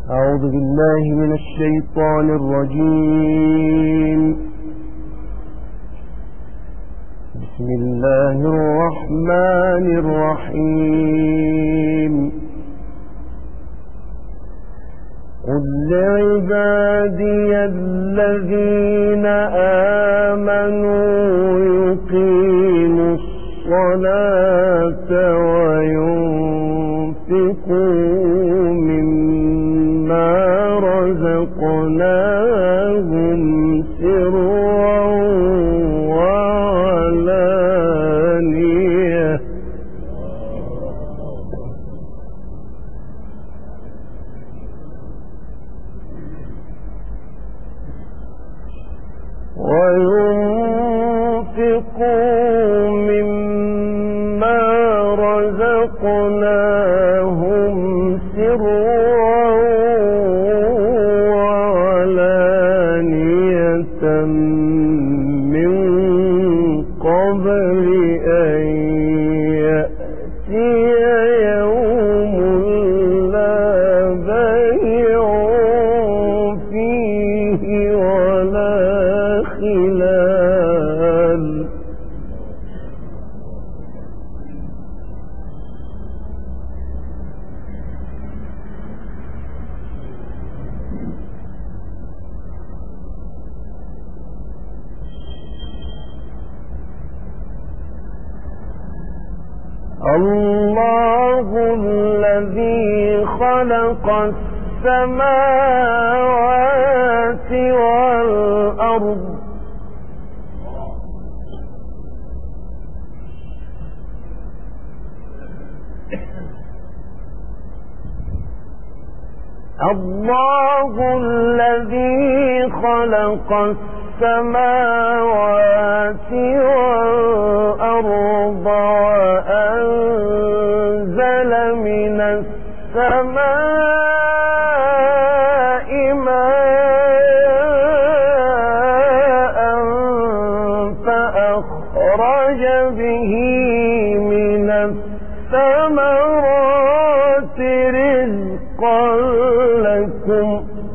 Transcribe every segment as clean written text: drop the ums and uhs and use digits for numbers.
أعوذ بالله من الشيطان الرجيم. بسم الله الرحمن الرحيم. قل لعبادي الذين آمنوا يقيموا الصلاة وينفقوا مما رزقناهم سرا وعلانية من قبل أن يأتي يوم لا بيع فيه ولا خلال. الله الذي خلق السماوات والأرض الله الذي خلق السماوات والأرض وأنزل من السماء ماء فأخرج به من الثمرات رزقا لكم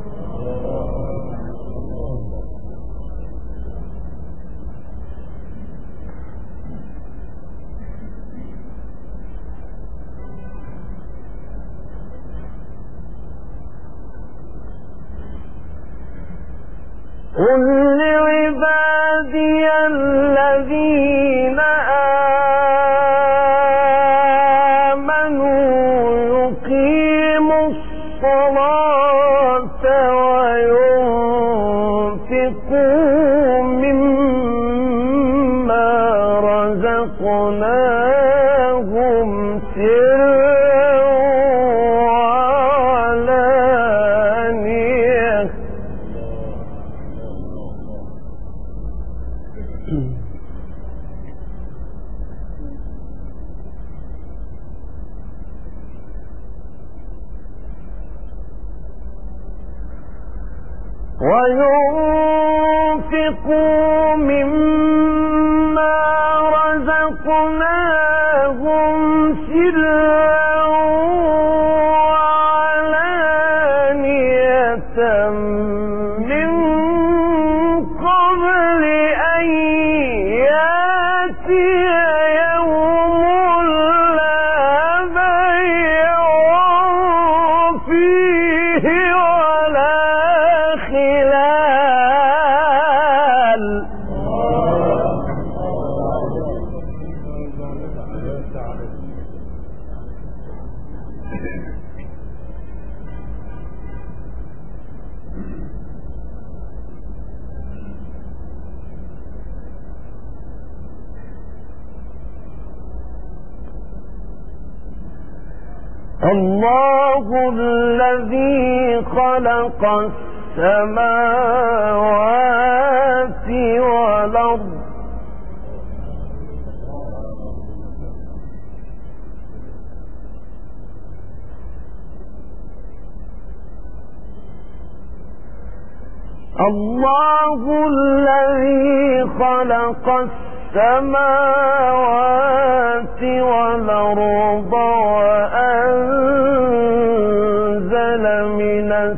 قل لعبادي الذين آمنوا يقيموا الصلاة وينفقوا مما رزقناهم سرا وينفقوا مما رزقناهم سرا وعلانية من قبل أن يأتي يوم لا بيع فيه ولا خلال. الله الذي خلق السماوات والأرض الله الذي خلق السماوات والأرض وأنزل من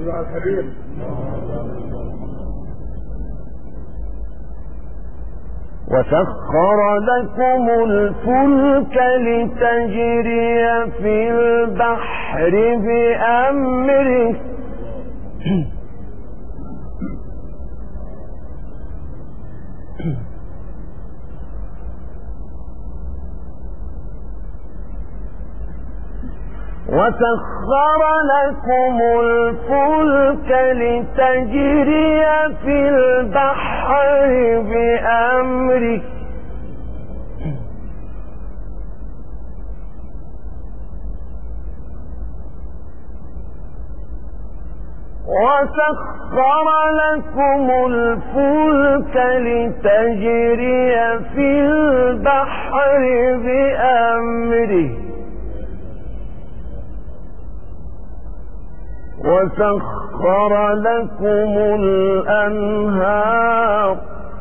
وسخر لكم الفلك لتجري في البحر بأمره وسخر لكم الفلك لتجري في البحر بأمره وسخر لكم الفلك لتجري في البحر بأمره وسخر لكم الأنهار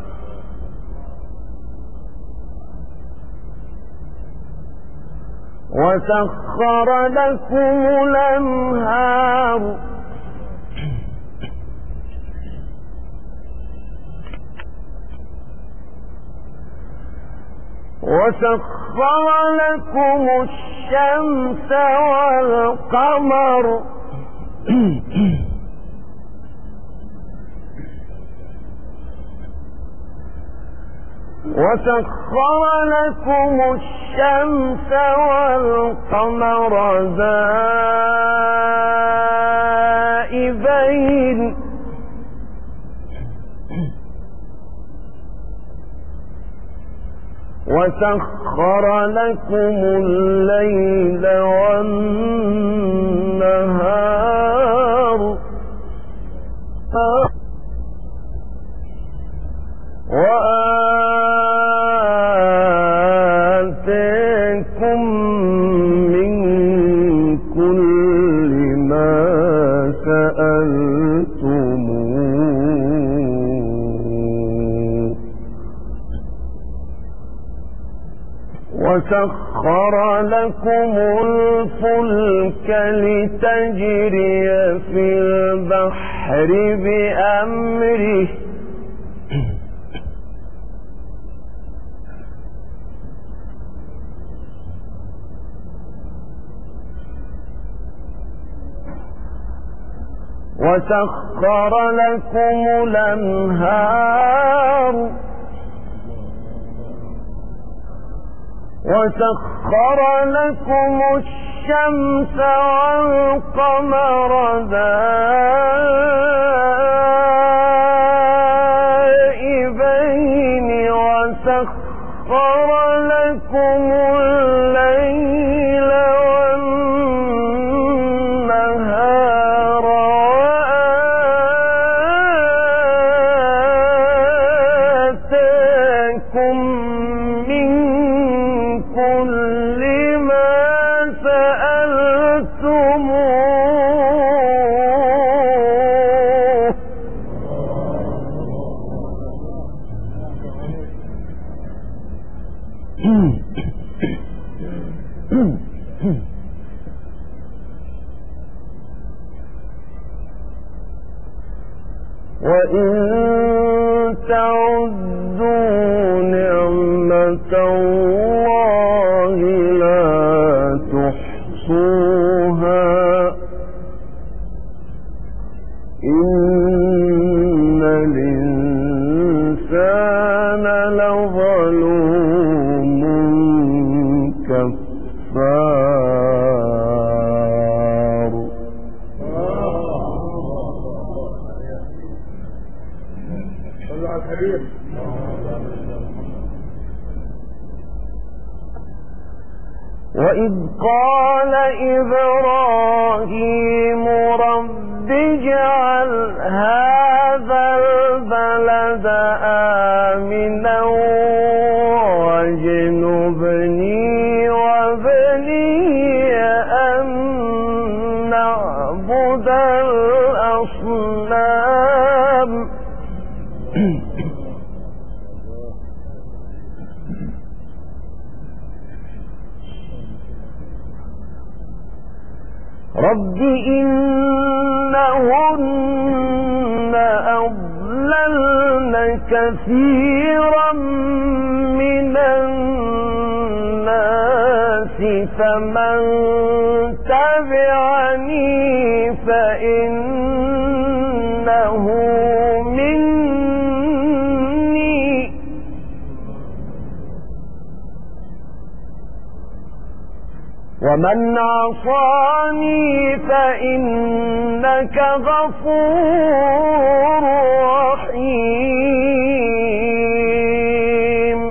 وسخر لكم الأنهار وسخر لكم الشمس والقمر وسخر لكم الشمس والقمر دائبين وسخر لكم الليل والنهار وآتاكم من كل ما سألتموه وسخر لكم الفلك لتجري في البحر بأمره وسخر لكم الأنهار وسخر لكم الشمس والقمر دائبين وسخر لكم الليل والنهار وآتاكم من كل ما سألتموه وإن تعدوا نعمة الله لا تحصوها إن الإنسان لظلوم كفار وإذ قال إبراهيم رب اجعل هذا البلد آمنا واجنبني وبني أن نعبد الأصنام رب إنهن إنهن أضللن كثيرا من الناس فمن تبعني فإنه مني ومن عصاني فإنك غفور رحيم.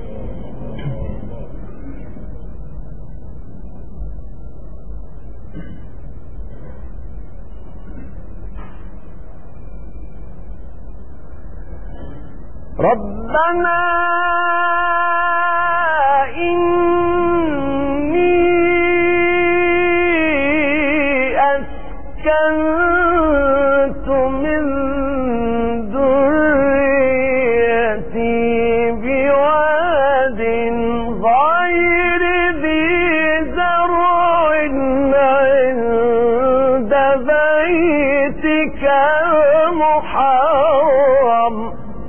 ربنا أسكنت من ذريتي بواد غير ذي زرع عند بيتك المحرم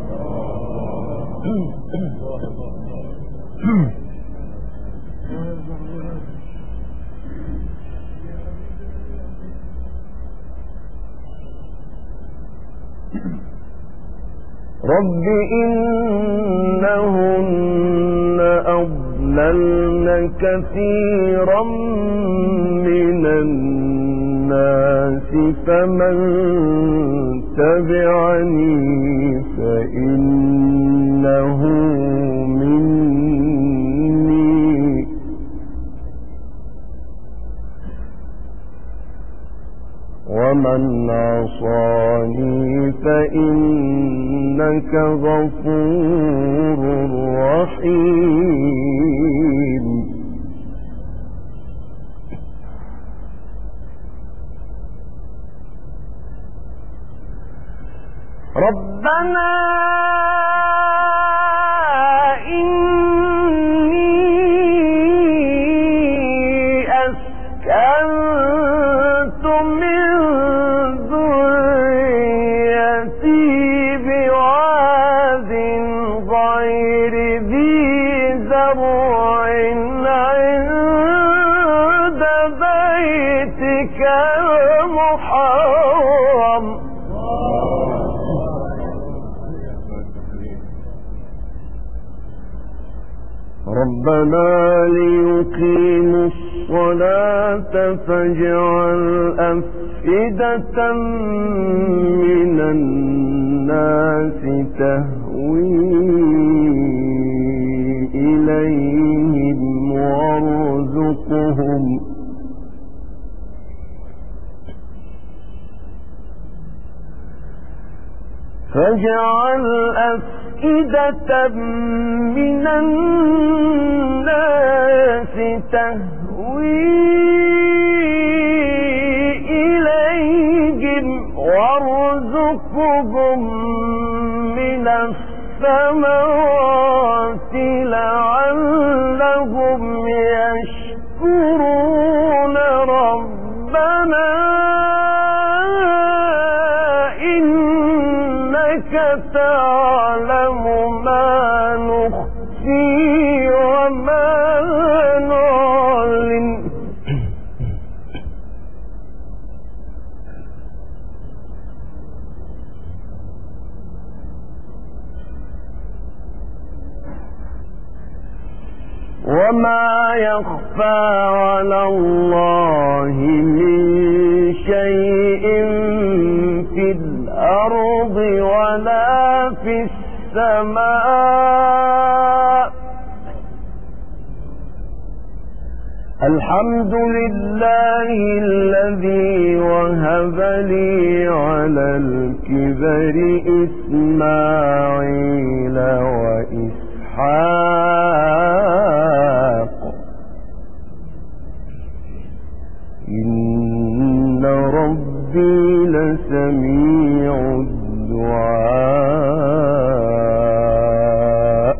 رب إنهن أضللن كثيرا من الناس فمن تبعني فإنه مني ومن عصاني فإنك غفور رحيم. ربنا إني أسكنت من ذريتي بواد غير ذي زرع عند بيتك المحرم ربنا ليقيموا الصلاة فاجعل أفئدة من الناس تهوي إليهم وارزقهم فاجعل أفئدة من الناس تهوي إليهم وارزقهم من الثمرات لعلهم يشكرون ربنا إنك تعلم ما نخفي وما نعلن وما يخفى على الله من شيء في الأرض ولا في السماء الحمد لله الذي وهب لي على الكبر إسماعيل وإسحاق إن ربي لسميع الدعاء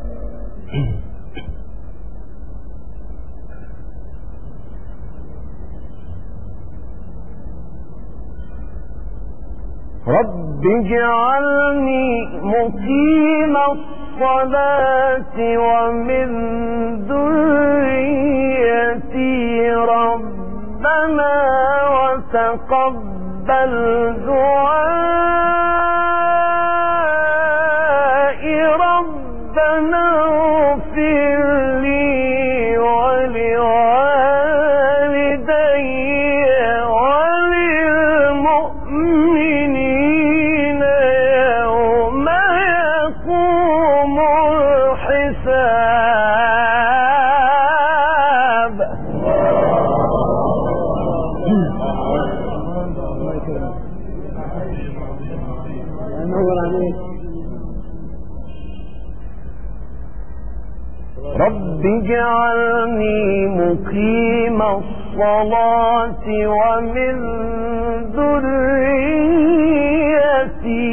رب اجعلني مقيم الصلاة ومن ذريتي ربنا وتقبل دعائي ربنا اغفر لي ولوالدي وللمؤمنين يوم يقوم الحساب. رب اجعلني مقيم الصلاة ومن ذريتي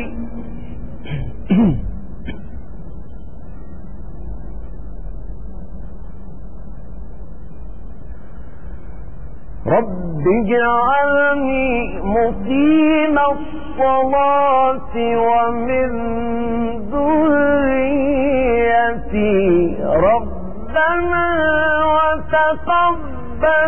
رب اجعلني مقيم الصلاة ومن ذريتي ربنا وتقبل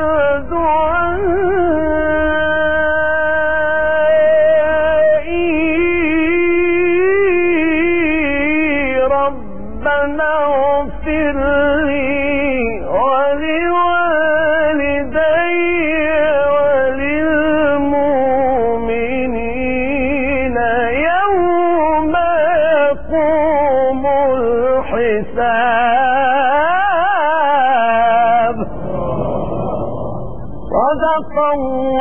دعائي ربنا اغفر لي ولوالدي وللمؤمنين يوم يقوم الحساب. صدق الله